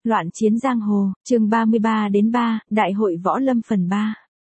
Loạn chiến giang hồ, chương 33-3, Đại hội Võ Lâm phần 3.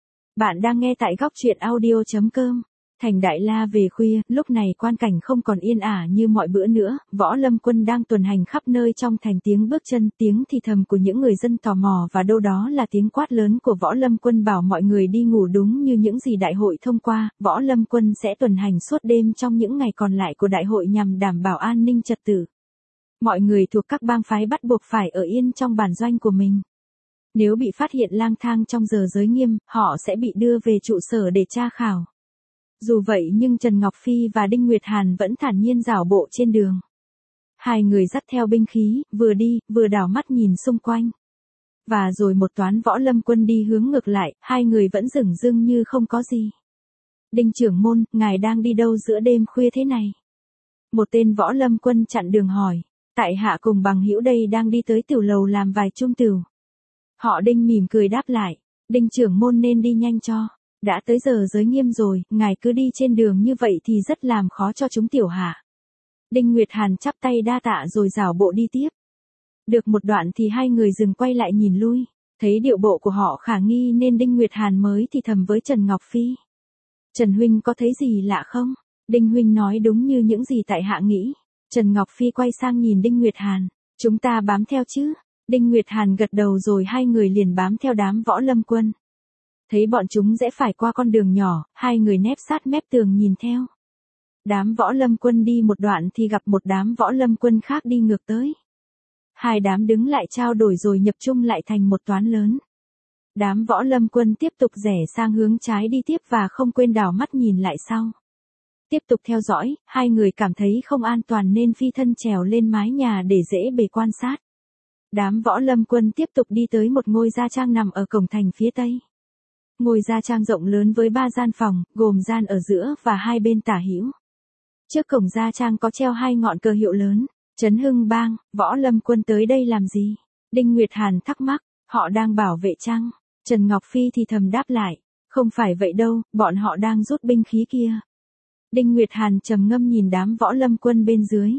Bạn đang nghe tại góc truyện audio.com. Thành Đại La về khuya, lúc này quan cảnh không còn yên ả như mọi bữa nữa, Võ Lâm quân đang tuần hành khắp nơi trong thành, tiếng bước chân, tiếng thì thầm của những người dân tò mò và đâu đó là tiếng quát lớn của Võ Lâm quân bảo mọi người đi ngủ. Đúng như những gì đại hội thông qua, Võ Lâm quân sẽ tuần hành suốt đêm trong những ngày còn lại của đại hội nhằm đảm bảo an ninh trật tự. Mọi người thuộc các bang phái bắt buộc phải ở yên trong bản doanh của mình. Nếu bị phát hiện lang thang trong giờ giới nghiêm, họ sẽ bị đưa về trụ sở để tra khảo. Dù vậy nhưng Trần Ngọc Phi và Đinh Nguyệt Hàn vẫn thản nhiên dạo bộ trên đường. Hai người dắt theo binh khí, vừa đi, vừa đảo mắt nhìn xung quanh. Và rồi một toán Võ Lâm quân đi hướng ngược lại, hai người vẫn dửng dưng như không có gì. Đinh trưởng môn, ngài đang đi đâu giữa đêm khuya thế này? Một tên Võ Lâm quân chặn đường hỏi. Tại hạ cùng bằng hữu đây đang đi tới tiểu lầu làm vài chung tửu. Họ Đinh mỉm cười đáp lại. Đinh trưởng môn nên đi nhanh cho. Đã tới giờ giới nghiêm rồi, ngài cứ đi trên đường như vậy thì rất làm khó cho chúng tiểu hạ. Đinh Nguyệt Hàn chắp tay đa tạ rồi dảo bộ đi tiếp. Được một đoạn thì hai người dừng quay lại nhìn lui. Thấy điệu bộ của họ khả nghi nên Đinh Nguyệt Hàn mới thì thầm với Trần Ngọc Phi. Trần huynh có thấy gì lạ không? Đinh huynh nói đúng như những gì tại hạ nghĩ. Trần Ngọc Phi quay sang nhìn Đinh Nguyệt Hàn. Chúng ta bám theo chứ? Đinh Nguyệt Hàn gật đầu rồi hai người liền bám theo đám Võ Lâm quân. Thấy bọn chúng rẽ phải qua con đường nhỏ, hai người nép sát mép tường nhìn theo. Đám Võ Lâm quân đi một đoạn thì gặp một đám Võ Lâm quân khác đi ngược tới. Hai đám đứng lại trao đổi rồi nhập chung lại thành một toán lớn. Đám Võ Lâm quân tiếp tục rẽ sang hướng trái đi tiếp và không quên đảo mắt nhìn lại sau. Tiếp tục theo dõi, hai người cảm thấy không an toàn nên phi thân trèo lên mái nhà để dễ bề quan sát. Đám Võ Lâm quân tiếp tục đi tới một ngôi gia trang nằm ở cổng thành phía tây. Ngôi gia trang rộng lớn với 3 gian phòng, gồm gian ở giữa và hai bên tả hữu. Trước cổng gia trang có treo 2 ngọn cờ hiệu lớn. Trấn Hưng Bang, Võ Lâm quân tới đây làm gì? Đinh Nguyệt Hàn thắc mắc, họ đang bảo vệ chăng? Trần Ngọc Phi thì thầm đáp lại, không phải vậy đâu, bọn họ đang rút binh khí kia. Đinh Nguyệt Hàn trầm ngâm nhìn đám Võ Lâm quân bên dưới.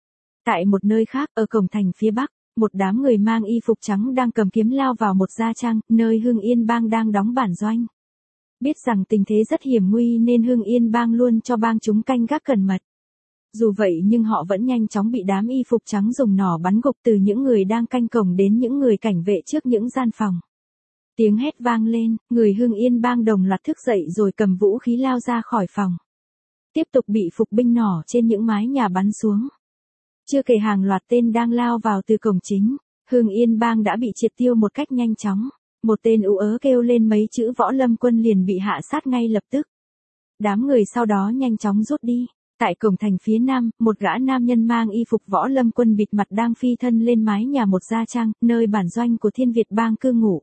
Tại một nơi khác, ở cổng thành phía bắc, một đám người mang y phục trắng đang cầm kiếm lao vào một gia trang, nơi Hưng Yên Bang đang đóng bản doanh. Biết rằng tình thế rất hiểm nguy nên Hưng Yên Bang luôn cho bang chúng canh gác cẩn mật. Dù vậy nhưng họ vẫn nhanh chóng bị đám y phục trắng dùng nỏ bắn gục, từ những người đang canh cổng đến những người cảnh vệ trước những gian phòng. Tiếng hét vang lên, người Hưng Yên Bang đồng loạt thức dậy rồi cầm vũ khí lao ra khỏi phòng. Tiếp tục bị phục binh nỏ trên những mái nhà bắn xuống. Chưa kể hàng loạt tên đang lao vào từ cổng chính, Hưng Yên Bang đã bị triệt tiêu một cách nhanh chóng. Một tên ú ớ kêu lên mấy chữ Võ Lâm quân liền bị hạ sát ngay lập tức. Đám người sau đó nhanh chóng rút đi. Tại cổng thành phía nam, một gã nam nhân mang y phục Võ Lâm quân bịt mặt đang phi thân lên mái nhà một gia trang, nơi bản doanh của Thiên Việt Bang cư ngụ.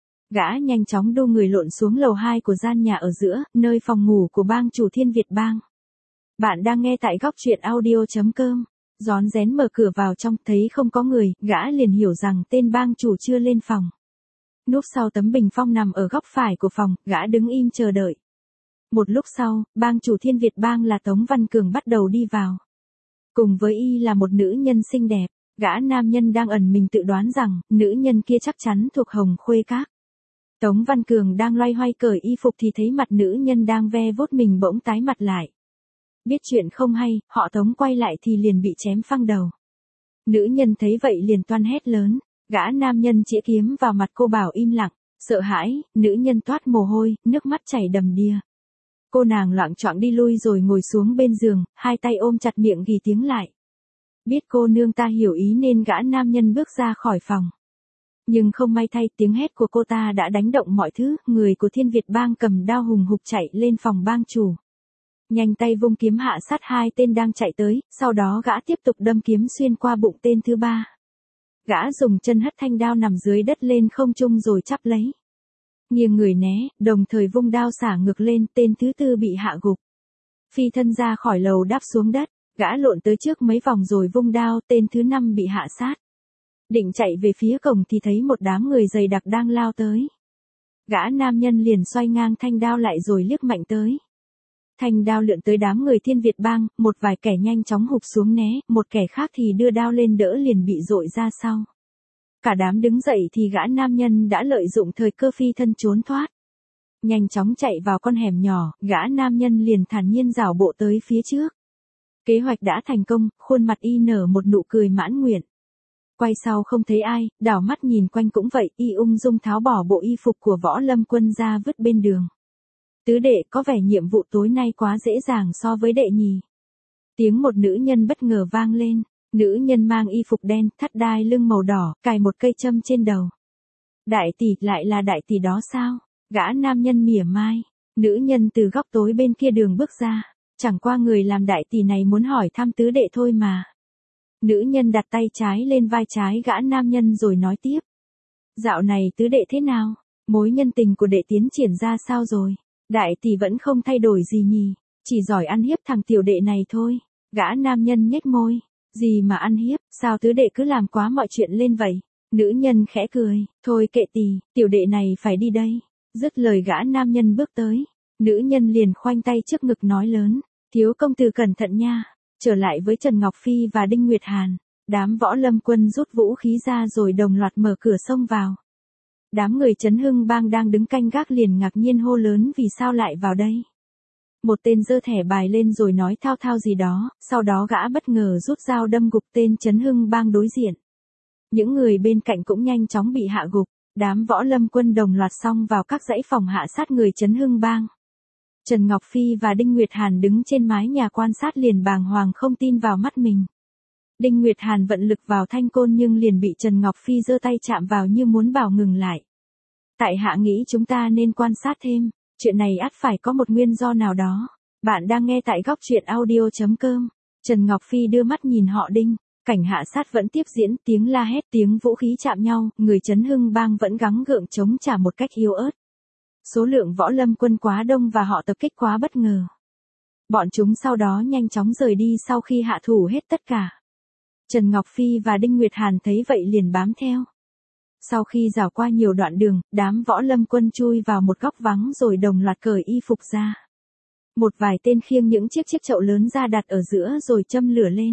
Gã nhanh chóng đu người lộn xuống lầu 2 của gian nhà ở giữa, nơi phòng ngủ của bang chủ Thiên Việt Bang. Bạn đang nghe tại góc truyện audio.com. Rón rén mở cửa vào trong, thấy không có người, gã liền hiểu rằng tên bang chủ chưa lên phòng. Núp sau tấm bình phong nằm ở góc phải của phòng, gã đứng im chờ đợi. Một lúc sau, bang chủ Thiên Việt Bang là Tống Văn Cường bắt đầu đi vào. Cùng với y là một nữ nhân xinh đẹp, gã nam nhân đang ẩn mình tự đoán rằng, nữ nhân kia chắc chắn thuộc Hồng Khuê Các. Tống Văn Cường đang loay hoay cởi y phục thì thấy mặt nữ nhân đang ve vuốt mình bỗng tái mặt lại. Biết chuyện không hay, họ Tống quay lại thì liền bị chém phăng đầu. Nữ nhân thấy vậy liền toan hét lớn, gã nam nhân chĩa kiếm vào mặt cô bảo im lặng, sợ hãi, nữ nhân toát mồ hôi, nước mắt chảy đầm đìa. Cô nàng loạng choạng đi lui rồi ngồi xuống bên giường, hai tay ôm chặt miệng ghi tiếng lại. Biết cô nương ta hiểu ý nên gã nam nhân bước ra khỏi phòng. Nhưng không may thay, tiếng hét của cô ta đã đánh động mọi thứ, người của Thiên Việt Bang cầm đao hùng hục chạy lên phòng bang chủ. Nhanh tay vung kiếm hạ sát 2 tên đang chạy tới, sau đó gã tiếp tục đâm kiếm xuyên qua bụng tên thứ 3. Gã dùng chân hất thanh đao nằm dưới đất lên không trung rồi chắp lấy. Nghiêng người né, đồng thời vung đao xả ngược lên, tên thứ 4 bị hạ gục. Phi thân ra khỏi lầu đáp xuống đất, gã lộn tới trước mấy vòng rồi vung đao, tên thứ 5 bị hạ sát. Định chạy về phía cổng thì thấy một đám người dày đặc đang lao tới. Gã nam nhân liền xoay ngang thanh đao lại rồi liếc mạnh tới. Thanh đao lượn tới đám người Thiên Việt Bang, một vài kẻ nhanh chóng hụp xuống né, một kẻ khác thì đưa đao lên đỡ liền bị dội ra sau. Cả đám đứng dậy thì gã nam nhân đã lợi dụng thời cơ phi thân trốn thoát. Nhanh chóng chạy vào con hẻm nhỏ, gã nam nhân liền thản nhiên rảo bộ tới phía trước. Kế hoạch đã thành công, khuôn mặt y nở một nụ cười mãn nguyện. Quay sau không thấy ai, đảo mắt nhìn quanh cũng vậy, y ung dung tháo bỏ bộ y phục của Võ Lâm Quân ra vứt bên đường. Tứ đệ, có vẻ nhiệm vụ tối nay quá dễ dàng so với đệ nhỉ. Tiếng một nữ nhân bất ngờ vang lên, nữ nhân mang y phục đen, thắt đai lưng màu đỏ, cài một cây châm trên đầu. Đại tỷ, lại là đại tỷ đó sao? Gã nam nhân mỉa mai, nữ nhân từ góc tối bên kia đường bước ra, chẳng qua người làm đại tỷ này muốn hỏi thăm tứ đệ thôi mà. Nữ nhân đặt tay trái lên vai trái gã nam nhân rồi nói tiếp. Dạo này tứ đệ thế nào? Mối nhân tình của đệ tiến triển ra sao rồi? Đại tỷ vẫn không thay đổi gì nhỉ, chỉ giỏi ăn hiếp thằng tiểu đệ này thôi. Gã nam nhân nhếch môi, gì mà ăn hiếp, sao tứ đệ cứ làm quá mọi chuyện lên vậy? Nữ nhân khẽ cười, thôi kệ tỷ, tiểu đệ này phải đi đây. Dứt lời gã nam nhân bước tới, nữ nhân liền khoanh tay trước ngực nói lớn, thiếu công tử cẩn thận nha. Trở lại với Trần Ngọc Phi và Đinh Nguyệt Hàn, đám Võ Lâm Quân rút vũ khí ra rồi đồng loạt mở cửa xông vào. Đám người Trấn Hưng Bang đang đứng canh gác liền ngạc nhiên hô lớn vì sao lại vào đây. Một tên giơ thẻ bài lên rồi nói thao thao gì đó, sau đó gã bất ngờ rút dao đâm gục tên Trấn Hưng Bang đối diện. Những người bên cạnh cũng nhanh chóng bị hạ gục, đám Võ Lâm Quân đồng loạt xông vào các dãy phòng hạ sát người Trấn Hưng Bang. Trần Ngọc Phi và Đinh Nguyệt Hàn đứng trên mái nhà quan sát liền bàng hoàng không tin vào mắt mình. Đinh Nguyệt Hàn vận lực vào thanh côn nhưng liền bị Trần Ngọc Phi giơ tay chạm vào như muốn bảo ngừng lại. Tại hạ nghĩ chúng ta nên quan sát thêm, chuyện này ắt phải có một nguyên do nào đó. Bạn đang nghe tại góc truyện audio.com. Trần Ngọc Phi đưa mắt nhìn họ Đinh, cảnh hạ sát vẫn tiếp diễn, tiếng la hét, tiếng vũ khí chạm nhau, người Trấn Hưng Bang vẫn gắng gượng chống trả một cách yếu ớt. Số lượng Võ Lâm Quân quá đông và họ tập kích quá bất ngờ. Bọn chúng sau đó nhanh chóng rời đi sau khi hạ thủ hết tất cả. Trần Ngọc Phi và Đinh Nguyệt Hàn thấy vậy liền bám theo. Sau khi dạo qua nhiều đoạn đường, đám Võ Lâm Quân chui vào một góc vắng rồi đồng loạt cởi y phục ra. Một vài tên khiêng những chiếc chậu lớn ra đặt ở giữa rồi châm lửa lên.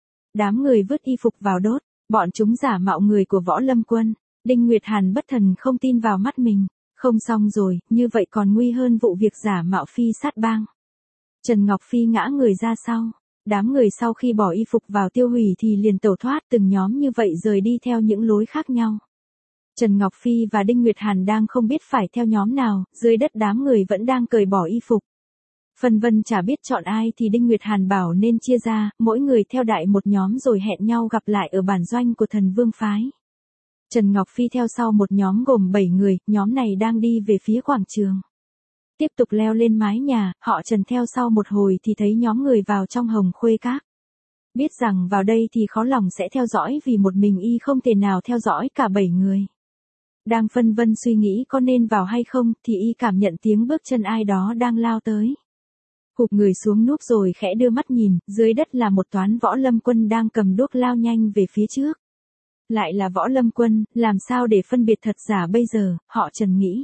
Đám người vứt y phục vào đốt, bọn chúng giả mạo người của Võ Lâm Quân. Đinh Nguyệt Hàn bất thần không tin vào mắt mình. Không xong rồi, như vậy còn nguy hơn vụ việc giả mạo phi sát bang. Trần Ngọc Phi ngã người ra sau. Đám người sau khi bỏ y phục vào tiêu hủy thì liền tẩu thoát từng nhóm như vậy rời đi theo những lối khác nhau. Trần Ngọc Phi và Đinh Nguyệt Hàn đang không biết phải theo nhóm nào, dưới đất đám người vẫn đang cởi bỏ y phục. Phân vân chả biết chọn ai thì Đinh Nguyệt Hàn bảo nên chia ra, mỗi người theo đại một nhóm rồi hẹn nhau gặp lại ở bản doanh của Thần Vương phái. Trần Ngọc Phi theo sau một nhóm gồm 7 người, nhóm này đang đi về phía quảng trường. Tiếp tục leo lên mái nhà, họ Trần theo sau một hồi thì thấy nhóm người vào trong Hồng Khuê Các. Biết rằng vào đây thì khó lòng sẽ theo dõi vì một mình y không thể nào theo dõi cả 7 người. Đang phân vân suy nghĩ có nên vào hay không thì y cảm nhận tiếng bước chân ai đó đang lao tới. Hụp người xuống núp rồi khẽ đưa mắt nhìn, dưới đất là một toán Võ Lâm Quân đang cầm đuốc lao nhanh về phía trước. Lại là Võ Lâm Quân, làm sao để phân biệt thật giả bây giờ, họ Trần nghĩ.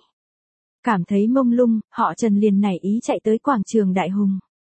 Cảm thấy mông lung, họ Trần liền nảy ý chạy tới quảng trường Đại Hùng.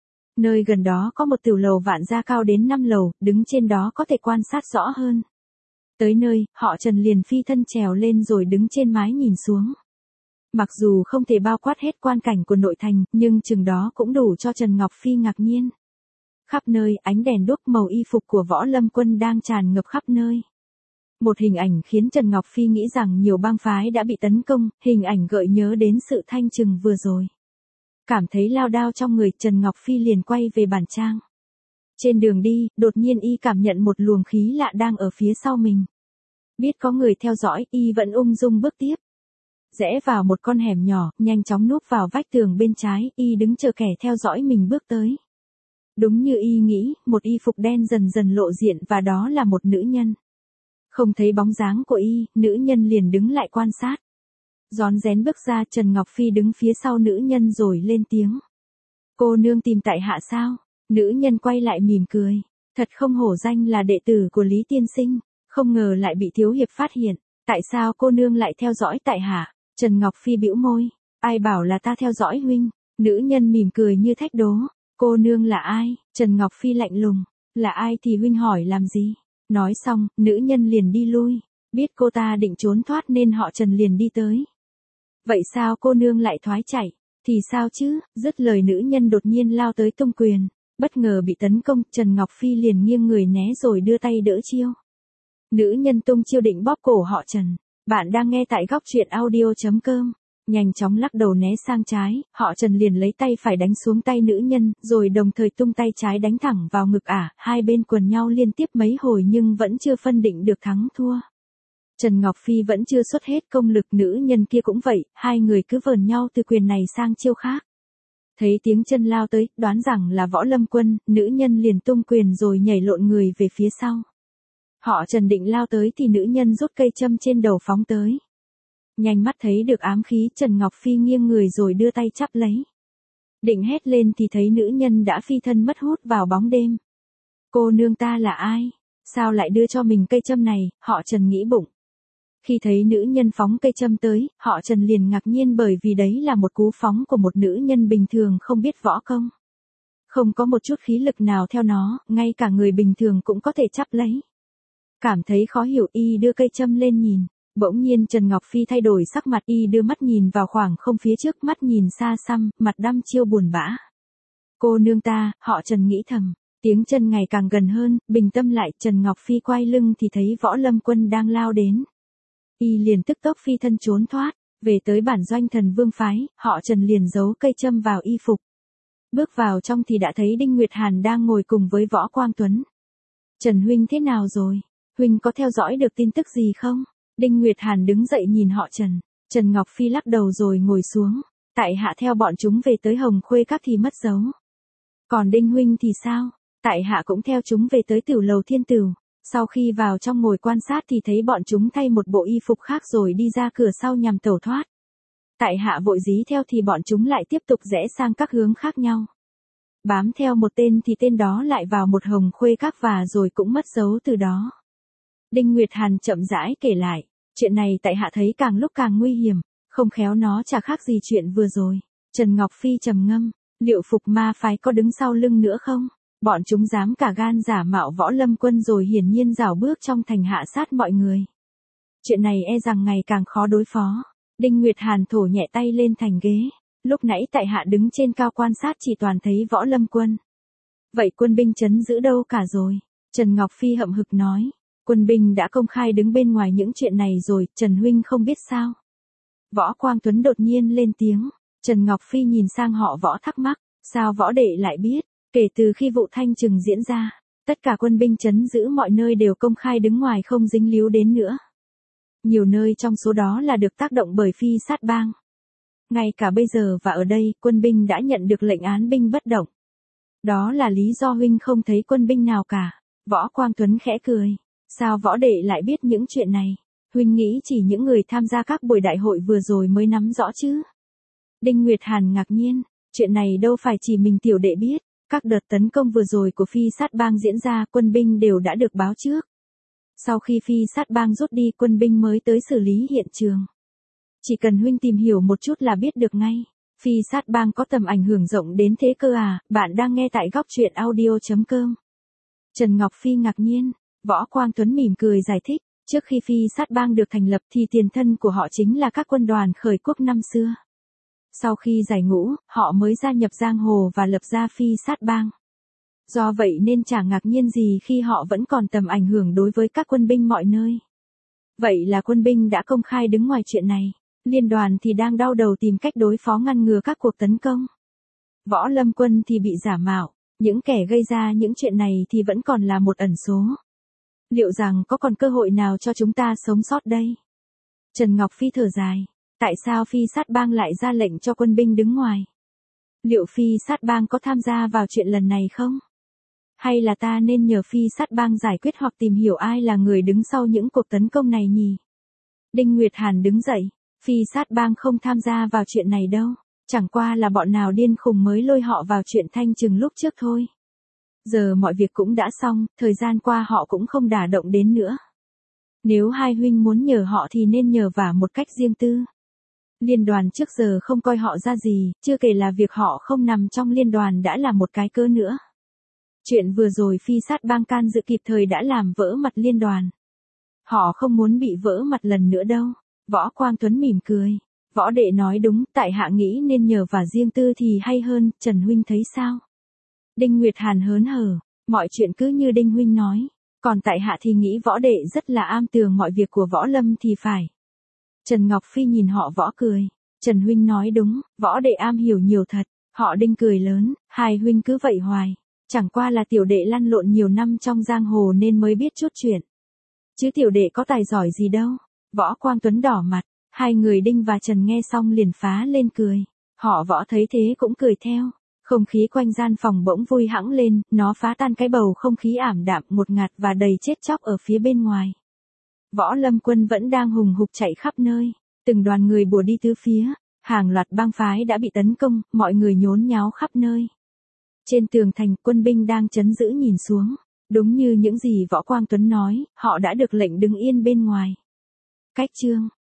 Nơi gần đó có một tiểu lầu vạn gia cao đến 5 lầu, đứng trên đó có thể quan sát rõ hơn. Tới nơi, họ Trần liền phi thân trèo lên rồi đứng trên mái nhìn xuống. Mặc dù không thể bao quát hết quan cảnh của nội thành, nhưng chừng đó cũng đủ cho Trần Ngọc Phi ngạc nhiên. Khắp nơi, ánh đèn đuốc màu y phục của Võ Lâm Quân đang tràn ngập khắp nơi. Một hình ảnh khiến Trần Ngọc Phi nghĩ rằng nhiều bang phái đã bị tấn công, hình ảnh gợi nhớ đến sự thanh trừng vừa rồi. Cảm thấy lao đao trong người, Trần Ngọc Phi liền quay về bản trang. Trên đường đi, đột nhiên y cảm nhận một luồng khí lạ đang ở phía sau mình. Biết có người theo dõi, y vẫn ung dung bước tiếp. Rẽ vào một con hẻm nhỏ, nhanh chóng núp vào vách tường bên trái, y đứng chờ kẻ theo dõi mình bước tới. Đúng như y nghĩ, một y phục đen dần dần lộ diện và đó là một nữ nhân. Không thấy bóng dáng của y, nữ nhân liền đứng lại quan sát. Rón rén bước ra, Trần Ngọc Phi đứng phía sau nữ nhân rồi lên tiếng. Cô nương tìm tại hạ sao? Nữ nhân quay lại mỉm cười. Thật không hổ danh là đệ tử của Lý Tiên Sinh, không ngờ lại bị thiếu hiệp phát hiện. Tại sao cô nương lại theo dõi tại hạ? Trần Ngọc Phi bĩu môi. Ai bảo là ta theo dõi huynh? Nữ nhân mỉm cười như thách đố. Cô nương là ai? Trần Ngọc Phi lạnh lùng. Là ai thì huynh hỏi làm gì? Nói xong, nữ nhân liền đi lui. Biết cô ta định trốn thoát nên họ Trần liền đi tới. Vậy sao cô nương lại thoái chạy? Thì sao chứ, dứt lời nữ nhân đột nhiên lao tới tung quyền. Bất ngờ bị tấn công, Trần Ngọc Phi liền nghiêng người né rồi đưa tay đỡ chiêu. Nữ nhân tung chiêu định bóp cổ họ Trần. Bạn đang nghe tại góc truyện audio.com. Nhanh chóng lắc đầu né sang trái, họ Trần liền lấy tay phải đánh xuống tay nữ nhân, rồi đồng thời tung tay trái đánh thẳng vào ngực ả, hai bên quần nhau liên tiếp mấy hồi nhưng vẫn chưa phân định được thắng thua. Trần Ngọc Phi vẫn chưa xuất hết công lực, nữ nhân kia cũng vậy, hai người cứ vờn nhau từ quyền này sang chiêu khác. Thấy tiếng chân lao tới, đoán rằng là Võ Lâm Quân, nữ nhân liền tung quyền rồi nhảy lộn người về phía sau. Họ Trần định lao tới thì nữ nhân rút cây châm trên đầu phóng tới. Nhanh mắt thấy được ám khí, Trần Ngọc Phi nghiêng người rồi đưa tay chắp lấy. Định hét lên thì thấy nữ nhân đã phi thân mất hút vào bóng đêm. Cô nương ta là ai? Sao lại đưa cho mình cây châm này? Họ Trần nghĩ bụng. Khi thấy nữ nhân phóng cây châm tới, họ Trần liền ngạc nhiên bởi vì đấy là một cú phóng của một nữ nhân bình thường không biết võ công. Không có một chút khí lực nào theo nó, ngay cả người bình thường cũng có thể chắp lấy. Cảm thấy khó hiểu, y đưa cây châm lên nhìn. Bỗng nhiên Trần Ngọc Phi thay đổi sắc mặt, y đưa mắt nhìn vào khoảng không phía trước, mắt nhìn xa xăm, mặt đăm chiêu buồn bã. Cô nương ta, họ Trần nghĩ thầm. Tiếng chân ngày càng gần hơn, bình tâm lại, Trần Ngọc Phi quay lưng thì thấy Võ Lâm Quân đang lao đến. Y liền tức tốc phi thân trốn thoát, về tới bản doanh Thần Vương phái, họ Trần liền giấu cây châm vào y phục. Bước vào trong thì đã thấy Đinh Nguyệt Hàn đang ngồi cùng với Võ Quang Tuấn. Trần huynh thế nào rồi? Huynh có theo dõi được tin tức gì không? Đinh Nguyệt Hàn đứng dậy nhìn họ Trần. Trần Ngọc Phi lắc đầu rồi ngồi xuống. Tại hạ theo bọn chúng về tới Hồng Khuê Các thì mất dấu. Còn Đinh huynh thì sao? Tại hạ cũng theo chúng về tới Tửu Lầu Thiên Tửu. Sau khi vào trong ngồi quan sát thì thấy bọn chúng thay một bộ y phục khác rồi đi ra cửa sau nhằm tẩu thoát. Tại hạ vội dí theo thì bọn chúng lại tiếp tục rẽ sang các hướng khác nhau. Bám theo một tên thì tên đó lại vào một Hồng Khuê Các và rồi cũng mất dấu từ đó. Đinh Nguyệt Hàn chậm rãi kể lại, chuyện này tại hạ thấy càng lúc càng nguy hiểm, không khéo nó chả khác gì chuyện vừa rồi. Trần Ngọc Phi trầm ngâm, liệu Phục Ma phái có đứng sau lưng nữa không? Bọn chúng dám cả gan giả mạo Võ Lâm Quân rồi hiển nhiên rảo bước trong thành hạ sát mọi người. Chuyện này e rằng ngày càng khó đối phó. Đinh Nguyệt Hàn thổ nhẹ tay lên thành ghế. Lúc nãy tại hạ đứng trên cao quan sát chỉ toàn thấy Võ Lâm Quân. Vậy quân binh trấn giữ đâu cả rồi? Trần Ngọc Phi hậm hực nói. Quân binh đã công khai đứng bên ngoài những chuyện này rồi, Trần huynh không biết sao? Võ Quang Tuấn đột nhiên lên tiếng. Trần Ngọc Phi nhìn sang họ Võ thắc mắc, sao Võ đệ lại biết? Kể từ khi vụ thanh trừng diễn ra, tất cả quân binh trấn giữ mọi nơi đều công khai đứng ngoài không dính líu đến nữa. Nhiều nơi trong số đó là được tác động bởi phi sát bang. Ngay cả bây giờ và ở đây, quân binh đã nhận được lệnh án binh bất động. Đó là lý do huynh không thấy quân binh nào cả. Võ Quang Tuấn khẽ cười. Sao Võ đệ lại biết những chuyện này? Huynh nghĩ chỉ những người tham gia các buổi đại hội vừa rồi mới nắm rõ chứ? Đinh Nguyệt Hàn ngạc nhiên. Chuyện này đâu phải chỉ mình tiểu đệ biết. Các đợt tấn công vừa rồi của phi sát bang diễn ra, quân binh đều đã được báo trước. Sau khi phi sát bang rút đi, quân binh mới tới xử lý hiện trường. Chỉ cần huynh tìm hiểu một chút là biết được ngay. Phi sát bang có tầm ảnh hưởng rộng đến thế cơ à? Bạn đang nghe tại góc truyện audio.com. Trần Ngọc Phi ngạc nhiên. Võ Quang Tuấn mỉm cười giải thích. Trước khi phi sát bang được thành lập thì tiền thân của họ chính là các quân đoàn khởi quốc năm xưa. Sau khi giải ngũ, họ mới gia nhập giang hồ và lập ra phi sát bang. Do vậy nên chả ngạc nhiên gì khi họ vẫn còn tầm ảnh hưởng đối với các quân binh mọi nơi. Vậy là quân binh đã công khai đứng ngoài chuyện này. Liên đoàn thì đang đau đầu tìm cách đối phó ngăn ngừa các cuộc tấn công. Võ Lâm Quân thì bị giả mạo. Những kẻ gây ra những chuyện này thì vẫn còn là một ẩn số. Liệu rằng có còn cơ hội nào cho chúng ta sống sót đây? Trần Ngọc Phi thở dài. Tại sao phi sát bang lại ra lệnh cho quân binh đứng ngoài? Liệu phi sát bang có tham gia vào chuyện lần này không? Hay là ta nên nhờ phi sát bang giải quyết hoặc tìm hiểu ai là người đứng sau những cuộc tấn công này nhỉ? Đinh Nguyệt Hàn đứng dậy. Phi sát bang không tham gia vào chuyện này đâu. Chẳng qua là bọn nào điên khùng mới lôi họ vào chuyện thanh trừng lúc trước thôi. Giờ mọi việc cũng đã xong, thời gian qua họ cũng không đả động đến nữa. Nếu hai huynh muốn nhờ họ thì nên nhờ vả một cách riêng tư. Liên đoàn trước giờ không coi họ ra gì, chưa kể là việc họ không nằm trong liên đoàn đã là một cái cớ nữa. Chuyện vừa rồi phi sát bang can dự kịp thời đã làm vỡ mặt liên đoàn. Họ không muốn bị vỡ mặt lần nữa đâu. Võ Quang Tuấn mỉm cười. Võ đệ nói đúng, tại hạ nghĩ nên nhờ và riêng tư thì hay hơn, Trần huynh thấy sao? Đinh Nguyệt Hàn hớn hở, mọi chuyện cứ như Đinh huynh nói, còn tại hạ thì nghĩ võ đệ rất là am tường mọi việc của Võ Lâm thì phải. Trần Ngọc Phi nhìn họ Võ cười, Trần huynh nói đúng, võ đệ am hiểu nhiều thật. Họ Đinh cười lớn, hai huynh cứ vậy hoài, chẳng qua là tiểu đệ lăn lộn nhiều năm trong giang hồ nên mới biết chút chuyện. Chứ tiểu đệ có tài giỏi gì đâu. Võ Quang Tuấn đỏ mặt, hai người Đinh và Trần nghe xong liền phá lên cười. Họ Võ thấy thế cũng cười theo. Không khí quanh gian phòng bỗng vui hãng lên, nó phá tan cái bầu không khí ảm đạm ngột ngạt và đầy chết chóc ở phía bên ngoài. Võ Lâm quân vẫn đang hùng hục chạy khắp nơi, từng đoàn người bùa đi tứ phía, hàng loạt bang phái đã bị tấn công, mọi người nhốn nháo khắp nơi. Trên tường thành, quân binh đang trấn giữ nhìn xuống, đúng như những gì Võ Quang Tuấn nói, họ đã được lệnh đứng yên bên ngoài. Cách chương